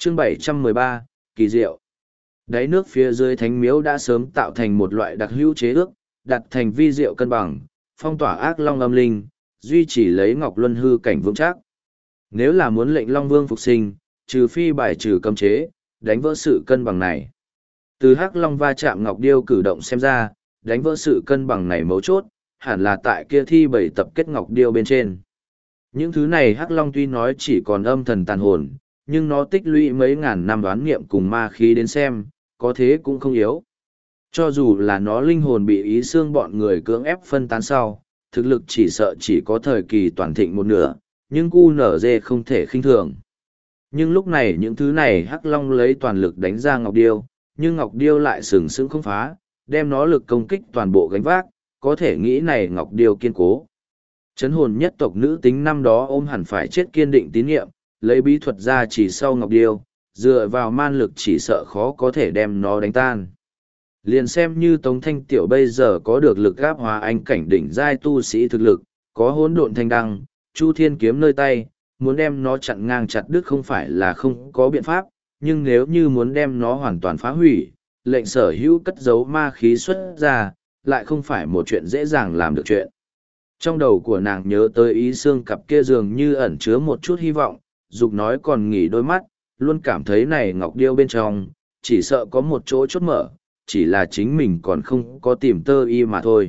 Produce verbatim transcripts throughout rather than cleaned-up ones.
Chương bảy trăm mười ba, kỳ diệu. Đáy nước phía dưới thánh miếu đã sớm tạo thành một loại đặc hữu chế ước, đặt thành vi diệu cân bằng, phong tỏa ác long âm linh, duy trì lấy Ngọc Luân hư cảnh vững chắc. Nếu là muốn lệnh Long Vương phục sinh, trừ phi bài trừ cấm chế, đánh vỡ sự cân bằng này. Từ Hắc Long va chạm Ngọc Điêu cử động xem ra, đánh vỡ sự cân bằng này mấu chốt, hẳn là tại kia thi bảy tập kết Ngọc Điêu bên trên. Những thứ này Hắc Long tuy nói chỉ còn âm thần tàn hồn, nhưng nó tích lũy mấy ngàn năm đoán nghiệm cùng ma khí đến xem, có thế cũng không yếu. Cho dù là nó linh hồn bị ý xương bọn người cưỡng ép phân tán sau, thực lực chỉ sợ chỉ có thời kỳ toàn thịnh một nửa, nhưng cu nở dê không thể khinh thường. Nhưng lúc này những thứ này Hắc Long lấy toàn lực đánh ra Ngọc Điêu, nhưng Ngọc Điêu lại sừng sững không phá, đem nó lực công kích toàn bộ gánh vác, có thể nghĩ này Ngọc Điêu kiên cố. Chấn hồn nhất tộc nữ tính năm đó ôm hẳn phải chết kiên định tín nhiệm, lấy bí thuật ra chỉ sau Ngọc Điêu, dựa vào man lực chỉ sợ khó có thể đem nó đánh tan. Liền xem như Tống Thanh Tiểu bây giờ có được lực gáp hóa anh cảnh đỉnh giai tu sĩ thực lực, có hỗn độn thanh đăng, Chu Thiên kiếm nơi tay, muốn đem nó chặn ngang chặt đứt không phải là không có biện pháp, nhưng nếu như muốn đem nó hoàn toàn phá hủy, lệnh sở hữu cất giấu ma khí xuất ra, lại không phải một chuyện dễ dàng làm được chuyện. Trong đầu của nàng nhớ tới ý xương cặp kia dường như ẩn chứa một chút hy vọng, dục nói còn nghỉ đôi mắt, luôn cảm thấy này Ngọc Điêu bên trong, chỉ sợ có một chỗ chốt mở, chỉ là chính mình còn không có tìm tơ y mà thôi.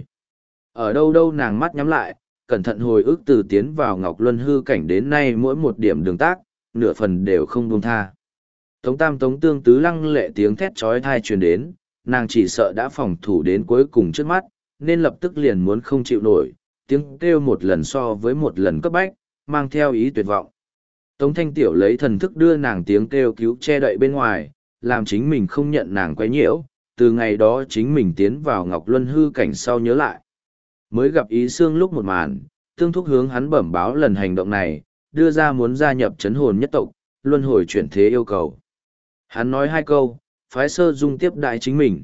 Ở đâu đâu nàng mắt nhắm lại, cẩn thận hồi ức từ tiến vào Ngọc Luân hư cảnh đến nay mỗi một điểm đường tác, nửa phần đều không buông tha. Tống Tam Tống Tương Tứ lăng lệ tiếng thét chói tai truyền đến, nàng chỉ sợ đã phòng thủ đến cuối cùng trước mắt, nên lập tức liền muốn không chịu nổi, tiếng kêu một lần so với một lần cấp bách, mang theo ý tuyệt vọng. Tống Thanh Tiểu lấy thần thức đưa nàng tiếng kêu cứu che đậy bên ngoài, làm chính mình không nhận nàng quấy nhiễu, từ ngày đó chính mình tiến vào Ngọc Luân hư cảnh sau nhớ lại. Mới gặp ý xương lúc một màn, Tương Thúc hướng hắn bẩm báo lần hành động này, đưa ra muốn gia nhập chấn hồn nhất tộc, luân hồi chuyển thế yêu cầu. Hắn nói hai câu, phái Sơ Dung tiếp đại chính mình.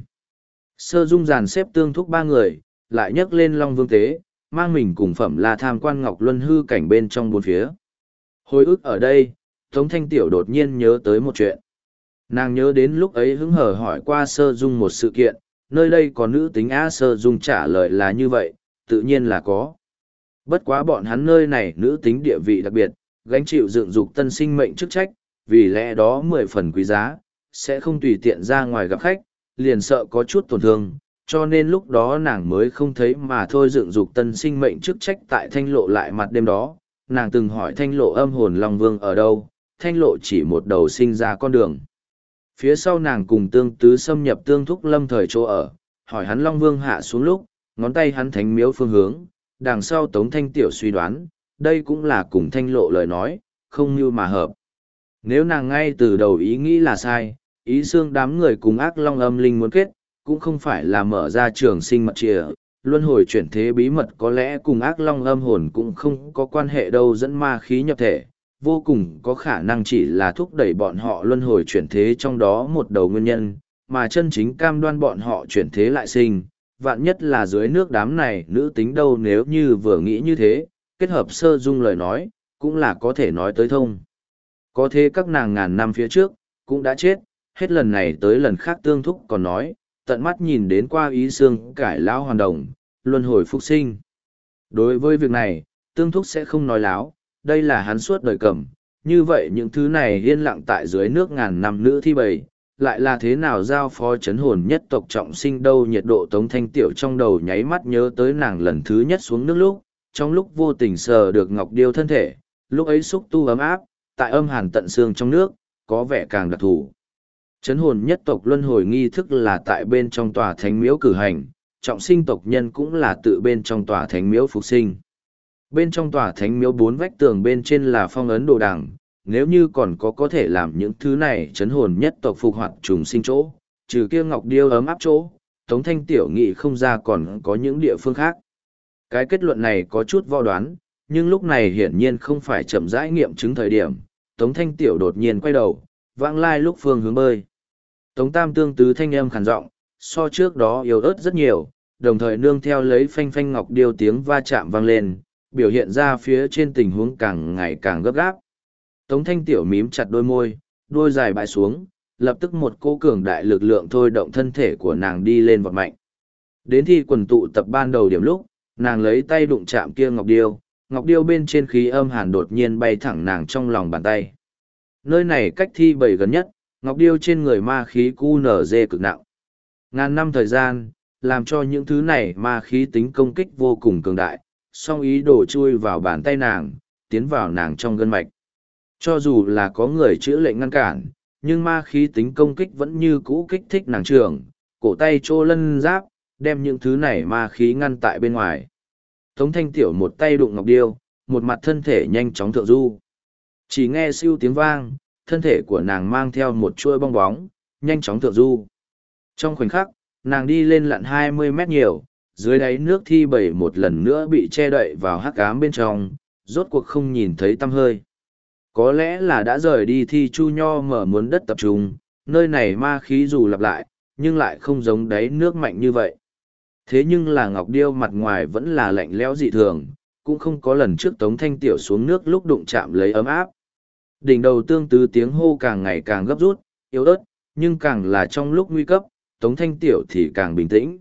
Sơ Dung dàn xếp Tương Thúc ba người, lại nhấc lên Long Vương Tế, mang mình cùng Phẩm La tham quan Ngọc Luân hư cảnh bên trong bốn phía. Hồi ức ở đây, Tống Thanh Tiểu đột nhiên nhớ tới một chuyện. Nàng nhớ đến lúc ấy hứng hở hỏi qua Sơ Dung một sự kiện, nơi đây có nữ tính á. Sơ Dung trả lời là như vậy, tự nhiên là có. Bất quá bọn hắn nơi này nữ tính địa vị đặc biệt, gánh chịu dựng dục tân sinh mệnh chức trách, vì lẽ đó mười phần quý giá, sẽ không tùy tiện ra ngoài gặp khách, liền sợ có chút tổn thương, cho nên lúc đó nàng mới không thấy mà thôi dựng dục tân sinh mệnh chức trách tại thanh lộ lại mặt đêm đó. Nàng từng hỏi thanh lộ âm hồn Long Vương ở đâu, thanh lộ chỉ một đầu sinh ra con đường. Phía sau nàng cùng Tương Tứ xâm nhập Tương Thúc lâm thời chỗ ở, hỏi hắn Long Vương hạ xuống lúc, ngón tay hắn thánh miếu phương hướng, đằng sau Tống Thanh Tiểu suy đoán, đây cũng là cùng thanh lộ lời nói, không như mà hợp. Nếu nàng ngay từ đầu ý nghĩ là sai, ý xương đám người cùng ác long âm linh muốn kết, cũng không phải là mở ra trường sinh mật trìa, luân hồi chuyển thế bí mật có lẽ cùng ác long âm hồn cũng không có quan hệ đâu dẫn ma khí nhập thể, vô cùng có khả năng chỉ là thúc đẩy bọn họ luân hồi chuyển thế trong đó một đầu nguyên nhân, mà chân chính cam đoan bọn họ chuyển thế lại sinh, vạn nhất là dưới nước đám này nữ tính đâu nếu như vừa nghĩ như thế, kết hợp Sơ Dung lời nói, cũng là có thể nói tới thông. Có thế các nàng ngàn năm phía trước, cũng đã chết, hết lần này tới lần khác Tương Thúc còn nói, tận mắt nhìn đến qua ý xương cải lão hoàn đồng, luân hồi phục sinh. Đối với việc này, Tương Thúc sẽ không nói láo, đây là hắn suốt đời cầm, như vậy những thứ này yên lặng tại dưới nước ngàn năm nữ thi bầy, lại là thế nào giao phó chấn hồn nhất tộc trọng sinh đâu. Nhiệt độ Tống Thanh Tiểu trong đầu nháy mắt nhớ tới nàng lần thứ nhất xuống nước lúc, trong lúc vô tình sờ được Ngọc Điêu thân thể, lúc ấy xúc tu ấm áp, tại âm hàn tận xương trong nước, có vẻ càng đặc thù. Chấn hồn nhất tộc luân hồi nghi thức là tại bên trong tòa thánh miếu cử hành, trọng sinh tộc nhân cũng là tự bên trong tòa thánh miếu phục sinh. Bên trong tòa thánh miếu bốn vách tường bên trên là phong ấn đồ đằng, nếu như còn có có thể làm những thứ này chấn hồn nhất tộc phục hoạt trùng sinh chỗ, trừ kia Ngọc Điêu ấm áp chỗ, Tống Thanh Tiểu nghị không ra còn có những địa phương khác. Cái kết luận này có chút vo đoán, nhưng lúc này hiển nhiên không phải chậm rãi nghiệm chứng thời điểm. Tống Thanh Tiểu đột nhiên quay đầu, vãng lai lúc phương hướng bơi. Tống Tam Tương Tứ thanh âm khàn giọng, so trước đó yếu ớt rất nhiều, đồng thời nương theo lấy phanh phanh Ngọc Điêu tiếng va chạm vang lên, biểu hiện ra phía trên tình huống càng ngày càng gấp gáp. Tống Thanh Tiểu mím chặt đôi môi, đuôi dài bãi xuống, lập tức một cô cường đại lực lượng thôi động thân thể của nàng đi lên vọt mạnh. Đến thi quần tụ tập ban đầu điểm lúc, nàng lấy tay đụng chạm kia ngọc điêu, ngọc điêu bên trên khí âm hàn đột nhiên bay thẳng nàng trong lòng bàn tay. Nơi này cách thi bảy gần nhất, ngọc điêu trên người ma khí cu nở dê cực nặng. Ngàn năm thời gian, làm cho những thứ này ma khí tính công kích vô cùng cường đại, song ý đồ chui vào bàn tay nàng, tiến vào nàng trong gân mạch. Cho dù là có người chữa lệnh ngăn cản, nhưng ma khí tính công kích vẫn như cũ kích thích nàng trường, cổ tay trô lân giáp, đem những thứ này ma khí ngăn tại bên ngoài. Tống Thanh Tiểu một tay đụng ngọc điêu, một mặt thân thể nhanh chóng thượng du. Chỉ nghe siêu tiếng vang, thân thể của nàng mang theo một chuôi bong bóng, nhanh chóng thượng du. Trong khoảnh khắc, nàng đi lên lặn hai mươi mét nhiều, dưới đáy nước thi bảy một lần nữa bị che đậy vào hắc ám bên trong, rốt cuộc không nhìn thấy tăm hơi. Có lẽ là đã rời đi thi chu nho mở muốn đất tập trung, nơi này ma khí dù lặp lại, nhưng lại không giống đáy nước mạnh như vậy. Thế nhưng là ngọc điêu mặt ngoài vẫn là lạnh lẽo dị thường, cũng không có lần trước Tống Thanh Tiểu xuống nước lúc đụng chạm lấy ấm áp. Đỉnh đầu tương tứ tiếng hô càng ngày càng gấp rút, yếu ớt, nhưng càng là trong lúc nguy cấp, Tống Thanh Tiểu thì càng bình tĩnh.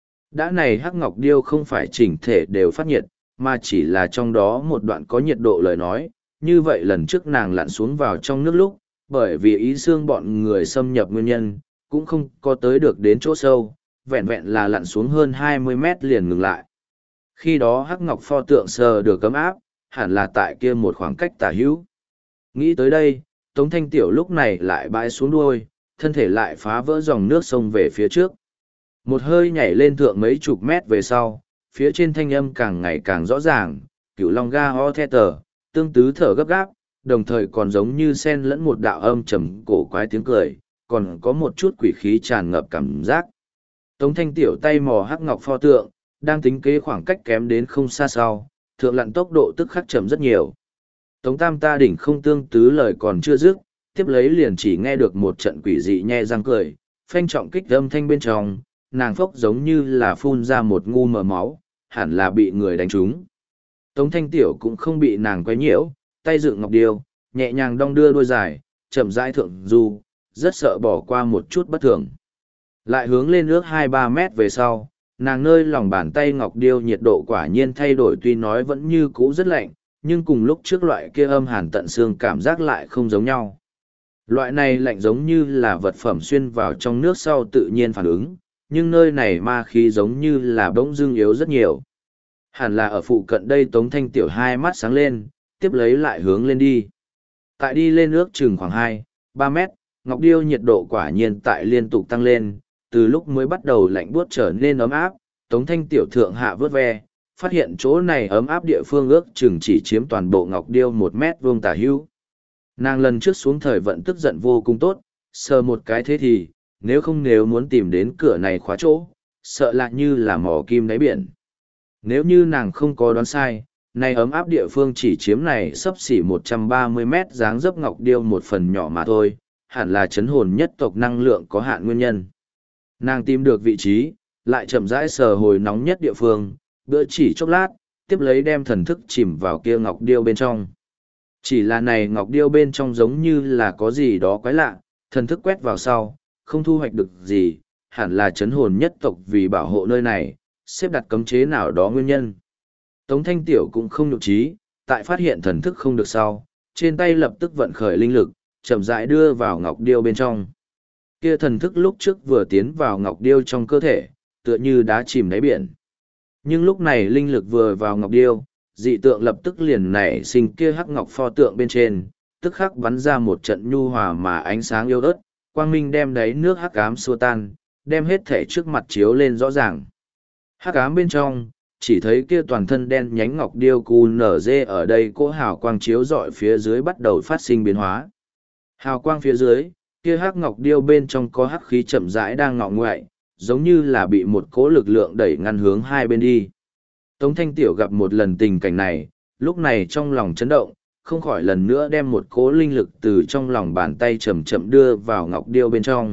Đã này hắc ngọc điêu không phải chỉnh thể đều phát nhiệt, mà chỉ là trong đó một đoạn có nhiệt độ lời nói, như vậy lần trước nàng lặn xuống vào trong nước lúc, bởi vì ý xương bọn người xâm nhập nguyên nhân, cũng không có tới được đến chỗ sâu, vẹn vẹn là lặn xuống hơn hai mươi mét liền ngừng lại. Khi đó hắc ngọc pho tượng sờ được cấm áp, hẳn là tại kia một khoảng cách tả hữu. Nghĩ tới đây, Tống Thanh Tiểu lúc này lại bãi xuống đuôi, thân thể lại phá vỡ dòng nước sông về phía trước. Một hơi nhảy lên thượng mấy chục mét về sau, phía trên thanh âm càng ngày càng rõ ràng, cửu long ga ho the tờ, tương tứ thở gấp gáp, đồng thời còn giống như sen lẫn một đạo âm trầm cổ quái tiếng cười, còn có một chút quỷ khí tràn ngập cảm giác. Tống Thanh Tiểu tay mò hắc ngọc pho tượng, đang tính kế khoảng cách kém đến không xa sau, thượng lặn tốc độ tức khắc chậm rất nhiều. Tống Tam ta đỉnh không tương tứ lời còn chưa dứt, tiếp lấy liền chỉ nghe được một trận quỷ dị nhe răng cười, phanh trọng kích âm thanh bên trong, nàng phốc giống như là phun ra một ngu mờ máu, hẳn là bị người đánh trúng. Tống Thanh Tiểu cũng không bị nàng quấy nhiễu, tay dựng ngọc điêu, nhẹ nhàng đong đưa đuôi dài, chậm rãi thượng du, rất sợ bỏ qua một chút bất thường. Lại hướng lên nước hai ba mét về sau, nàng nơi lòng bàn tay ngọc điêu nhiệt độ quả nhiên thay đổi, tuy nói vẫn như cũ rất lạnh, nhưng cùng lúc trước loại kia âm hàn tận xương cảm giác lại không giống nhau. Loại này lạnh giống như là vật phẩm xuyên vào trong nước sau tự nhiên phản ứng, nhưng nơi này ma khí giống như là bỗng dưng yếu rất nhiều. Hẳn là ở phụ cận đây. Tống Thanh Tiểu hai mắt sáng lên, tiếp lấy lại hướng lên đi. Tại đi lên nước chừng khoảng hai ba mét, ngọc điêu nhiệt độ quả nhiên tại liên tục tăng lên, từ lúc mới bắt đầu lạnh buốt trở nên ấm áp, Tống Thanh Tiểu thượng hạ vớt ve, phát hiện chỗ này ấm áp địa phương ước chừng chỉ chiếm toàn bộ ngọc điêu một mét vuông tả hữu. Nàng lần trước xuống thời vận tức giận vô cùng tốt, sờ một cái thế thì, nếu không nếu muốn tìm đến cửa này khóa chỗ, sợ lại như là mỏ kim đáy biển. Nếu như nàng không có đoán sai, này ấm áp địa phương chỉ chiếm này sấp xỉ một trăm ba mươi mét dáng dấp ngọc điêu một phần nhỏ mà thôi, hẳn là chấn hồn nhất tộc năng lượng có hạn nguyên nhân. Nàng tìm được vị trí, lại chậm rãi sờ hồi nóng nhất địa phương, bữa chỉ chốc lát, tiếp lấy đem thần thức chìm vào kia ngọc điêu bên trong. Chỉ là này ngọc điêu bên trong giống như là có gì đó quái lạ, thần thức quét vào sau, không thu hoạch được gì, hẳn là chấn hồn nhất tộc vì bảo hộ nơi này, xếp đặt cấm chế nào đó nguyên nhân. Tống Thanh Tiểu cũng không nhục trí, tại phát hiện thần thức không được sau, trên tay lập tức vận khởi linh lực, chậm rãi đưa vào ngọc điêu bên trong. Kia thần thức lúc trước vừa tiến vào ngọc điêu trong cơ thể, tựa như đá chìm đáy biển. Nhưng lúc này linh lực vừa vào ngọc điêu, dị tượng lập tức liền nảy sinh kia hắc ngọc pho tượng bên trên, tức khắc bắn ra một trận nhu hòa mà ánh sáng yêu ớt, quang minh đem đáy nước hắc ám xua tan, đem hết thể trước mặt chiếu lên rõ ràng. Hắc ám bên trong, chỉ thấy kia toàn thân đen nhánh ngọc điêu cu nở dê ở đây cỗ hào quang chiếu rọi phía dưới bắt đầu phát sinh biến hóa. Hào quang phía dưới, kia hắc ngọc điêu bên trong có hắc khí chậm rãi đang ngọ ngoại, giống như là bị một cỗ lực lượng đẩy ngăn hướng hai bên đi. Tống Thanh Tiểu gặp một lần tình cảnh này, lúc này trong lòng chấn động, không khỏi lần nữa đem một cỗ linh lực từ trong lòng bàn tay chậm chậm đưa vào ngọc điêu bên trong.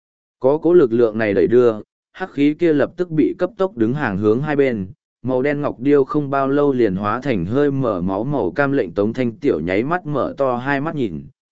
Có cỗ lực lượng này đẩy đưa, hắc khí kia lập tức bị cấp tốc đứng hàng hướng hai bên, màu đen ngọc điêu không bao lâu liền hóa thành hơi mở máu màu cam, lệnh Tống Thanh Tiểu nháy mắt mở to hai mắt nhìn,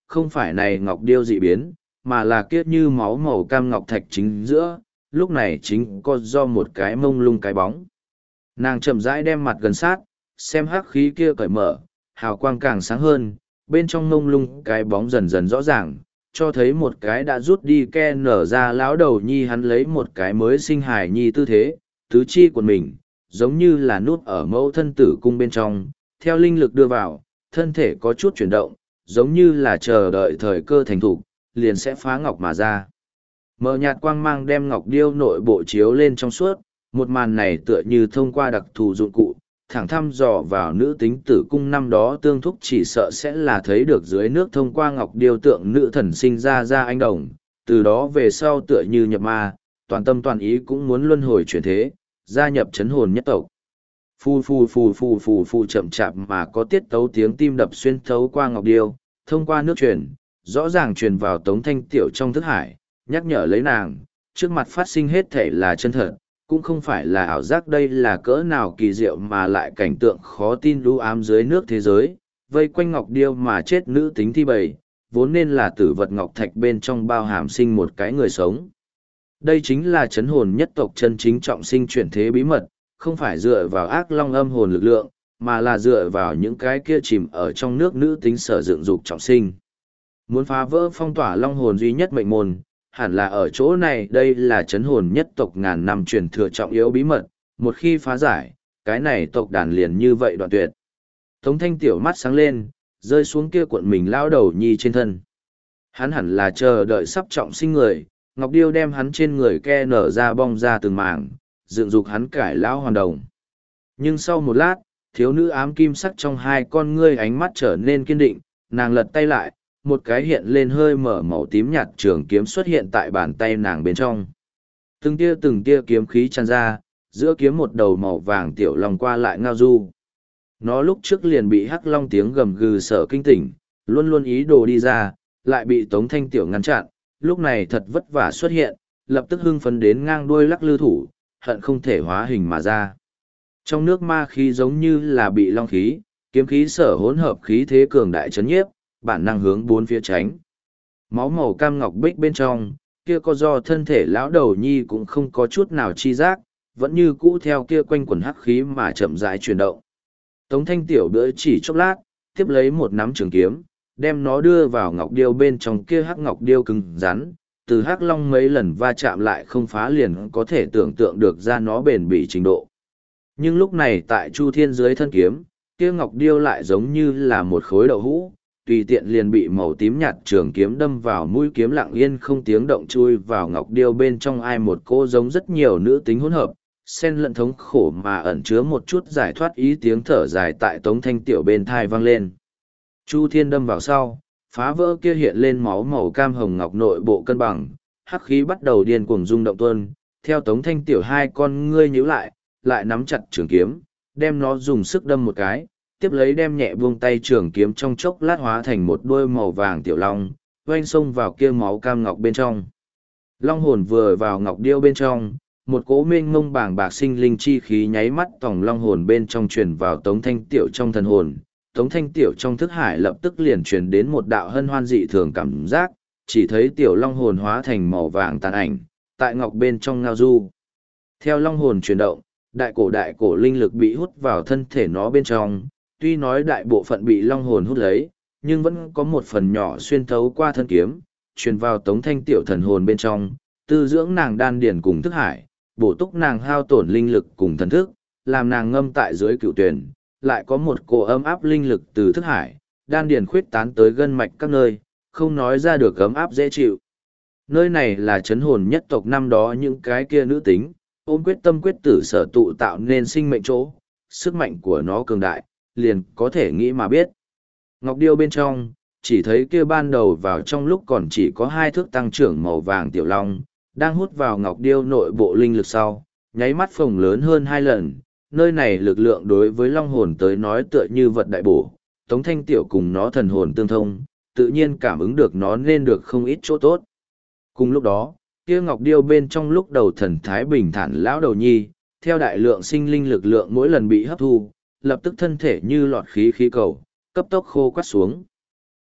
không phải này ngọc điêu dị biến, mà là kiết như máu màu cam ngọc thạch chính giữa, lúc này chính có do một cái mông lung cái bóng. Nàng chậm rãi đem mặt gần sát, xem hắc khí kia cởi mở, hào quang càng sáng hơn, bên trong mông lung cái bóng dần dần rõ ràng, cho thấy một cái đã rút đi ke nở ra lão đầu nhi, hắn lấy một cái mới sinh hài nhi tư thế, tứ chi của mình, giống như là nút ở mẫu thân tử cung bên trong, theo linh lực đưa vào, thân thể có chút chuyển động, giống như là chờ đợi thời cơ thành thục, liền sẽ phá ngọc mà ra. Mờ nhạt quang mang đem ngọc điêu nội bộ chiếu lên trong suốt, một màn này tựa như thông qua đặc thù dụng cụ, thẳng thăm dò vào nữ tính tử cung năm đó tương thúc, chỉ sợ sẽ là thấy được dưới nước thông qua ngọc điêu tượng nữ thần sinh ra ra anh đồng, từ đó về sau tựa như nhập ma, toàn tâm toàn ý cũng muốn luân hồi chuyển thế, gia nhập chấn hồn nhất tộc. Phù phù phù phù phù phù chậm chạp mà có tiết tấu tiếng tim đập xuyên thấu qua ngọc điêu, thông qua nước truyền, rõ ràng truyền vào Tống Thanh Tiểu trong thức hải, nhắc nhở lấy nàng, trước mặt phát sinh hết thể là chân thật, cũng không phải là ảo giác, đây là cỡ nào kỳ diệu mà lại cảnh tượng khó tin lũ ám dưới nước thế giới, vây quanh ngọc điêu mà chết nữ tính thi bầy, vốn nên là tử vật ngọc thạch bên trong bao hàm sinh một cái người sống. Đây chính là chấn hồn nhất tộc chân chính trọng sinh chuyển thế bí mật, không phải dựa vào ác long âm hồn lực lượng, mà là dựa vào những cái kia chìm ở trong nước nữ tính sở dựng dục trọng sinh. Muốn phá vỡ phong tỏa long hồn duy nhất mệnh môn, hẳn là ở chỗ này, đây là chấn hồn nhất tộc ngàn năm truyền thừa trọng yếu bí mật, một khi phá giải, cái này tộc đàn liền như vậy đoạn tuyệt. Tống Thanh Tiểu mắt sáng lên, rơi xuống kia cuộn mình lao đầu nhi trên thân. Hắn hẳn là chờ đợi sắp trọng sinh người, Ngọc Điêu đem hắn trên người ke nở ra bong ra từng mảng, dựng dục hắn cải lão hoàn đồng. Nhưng sau một lát, thiếu nữ ám kim sắc trong hai con ngươi ánh mắt trở nên kiên định, nàng lật tay lại, một cái hiện lên hơi mở màu tím nhạt trường kiếm xuất hiện tại bàn tay nàng bên trong. Từng tia từng tia kiếm khí tràn ra, giữa kiếm một đầu màu vàng tiểu long qua lại ngao du. Nó lúc trước liền bị hắc long tiếng gầm gừ sợ kinh tỉnh, luôn luôn ý đồ đi ra, lại bị Tống Thanh Tiểu ngăn chặn, lúc này thật vất vả xuất hiện, lập tức hưng phấn đến ngang đuôi lắc lư thủ, hận không thể hóa hình mà ra. Trong nước ma khí giống như là bị long khí, kiếm khí sở hỗn hợp khí thế cường đại chấn nhiếp, bản năng hướng bốn phía tránh. Máu màu cam ngọc bích bên trong, kia có do thân thể lão đầu nhi cũng không có chút nào chi giác, vẫn như cũ theo kia quanh quần hắc khí mà chậm rãi chuyển động. Tống Thanh Tiểu đỡ chỉ chốc lát, tiếp lấy một nắm trường kiếm, đem nó đưa vào ngọc điêu bên trong, kia hắc ngọc điêu cứng rắn, từ hắc long mấy lần va chạm lại không phá, liền có thể tưởng tượng được ra nó bền bỉ trình độ. Nhưng lúc này tại Chu Thiên dưới thân kiếm, kia ngọc điêu lại giống như là một khối đậu hũ, tùy tiện liền bị màu tím nhạt trường kiếm đâm vào mũi kiếm, lặng yên không tiếng động chui vào ngọc điêu bên trong. Ai một cô giống rất nhiều nữ tính hỗn hợp, xen lẫn thống khổ mà ẩn chứa một chút giải thoát ý, tiếng thở dài tại Tống Thanh Tiểu bên thai vang lên. Chu Thiên đâm vào sau, phá vỡ kia hiện lên máu màu cam hồng ngọc nội bộ cân bằng, hắc khí bắt đầu điên cuồng rung động tuôn, theo Tống Thanh Tiểu hai con ngươi nhíu lại, lại nắm chặt trường kiếm, đem nó dùng sức đâm một cái, tiếp lấy đem nhẹ buông tay trường kiếm, trong chốc lát hóa thành một đuôi màu vàng tiểu long, oanh xông vào kia máu cam ngọc bên trong. Long hồn vừa vào ngọc điêu bên trong, một cỗ mênh mông bàng bạc sinh linh chi khí nháy mắt tòng long hồn bên trong truyền vào Tống Thanh Tiểu trong thần hồn. Tống Thanh Tiểu trong thức hải lập tức liền truyền đến một đạo hân hoan dị thường cảm giác, chỉ thấy tiểu long hồn hóa thành màu vàng tàn ảnh, tại ngọc bên trong ngao du. Theo long hồn chuyển động, đại cổ đại cổ linh lực bị hút vào thân thể nó bên trong, tuy nói đại bộ phận bị long hồn hút lấy, nhưng vẫn có một phần nhỏ xuyên thấu qua thân kiếm, truyền vào Tống Thanh Tiểu thần hồn bên trong, tư dưỡng nàng đan điền cùng thức hải, bổ túc nàng hao tổn linh lực cùng thần thức, làm nàng ngâm tại dưới cựu tuyển, lại có một cỗ ấm áp linh lực từ thức hải, đan điền khuyết tán tới gân mạch các nơi, không nói ra được ấm áp dễ chịu. Nơi này là chấn hồn nhất tộc năm đó những cái kia nữ tính, ôm quyết tâm quyết tử sở tụ tạo nên sinh mệnh chỗ, sức mạnh của nó cường đại, liền có thể nghĩ mà biết. Ngọc điêu bên trong, chỉ thấy kia ban đầu vào trong lúc còn chỉ có hai thước tăng trưởng màu vàng tiểu long, đang hút vào ngọc điêu nội bộ linh lực sau, nháy mắt phồng lớn hơn hai lần. Nơi này lực lượng đối với long hồn tới nói tựa như vật đại bổ, Tống Thanh Tiểu cùng nó thần hồn tương thông, tự nhiên cảm ứng được nó nên được không ít chỗ tốt. Cùng lúc đó, kia ngọc điêu bên trong lúc đầu thần thái bình thản lão đầu nhi, theo đại lượng sinh linh lực lượng mỗi lần bị hấp thu, lập tức thân thể như lọt khí khí cầu, cấp tốc khô quắt xuống.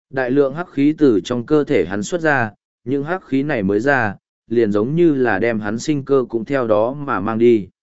Đại lượng hắc khí từ trong cơ thể hắn xuất ra, những hắc khí này mới ra, liền giống như là đem hắn sinh cơ cũng theo đó mà mang đi.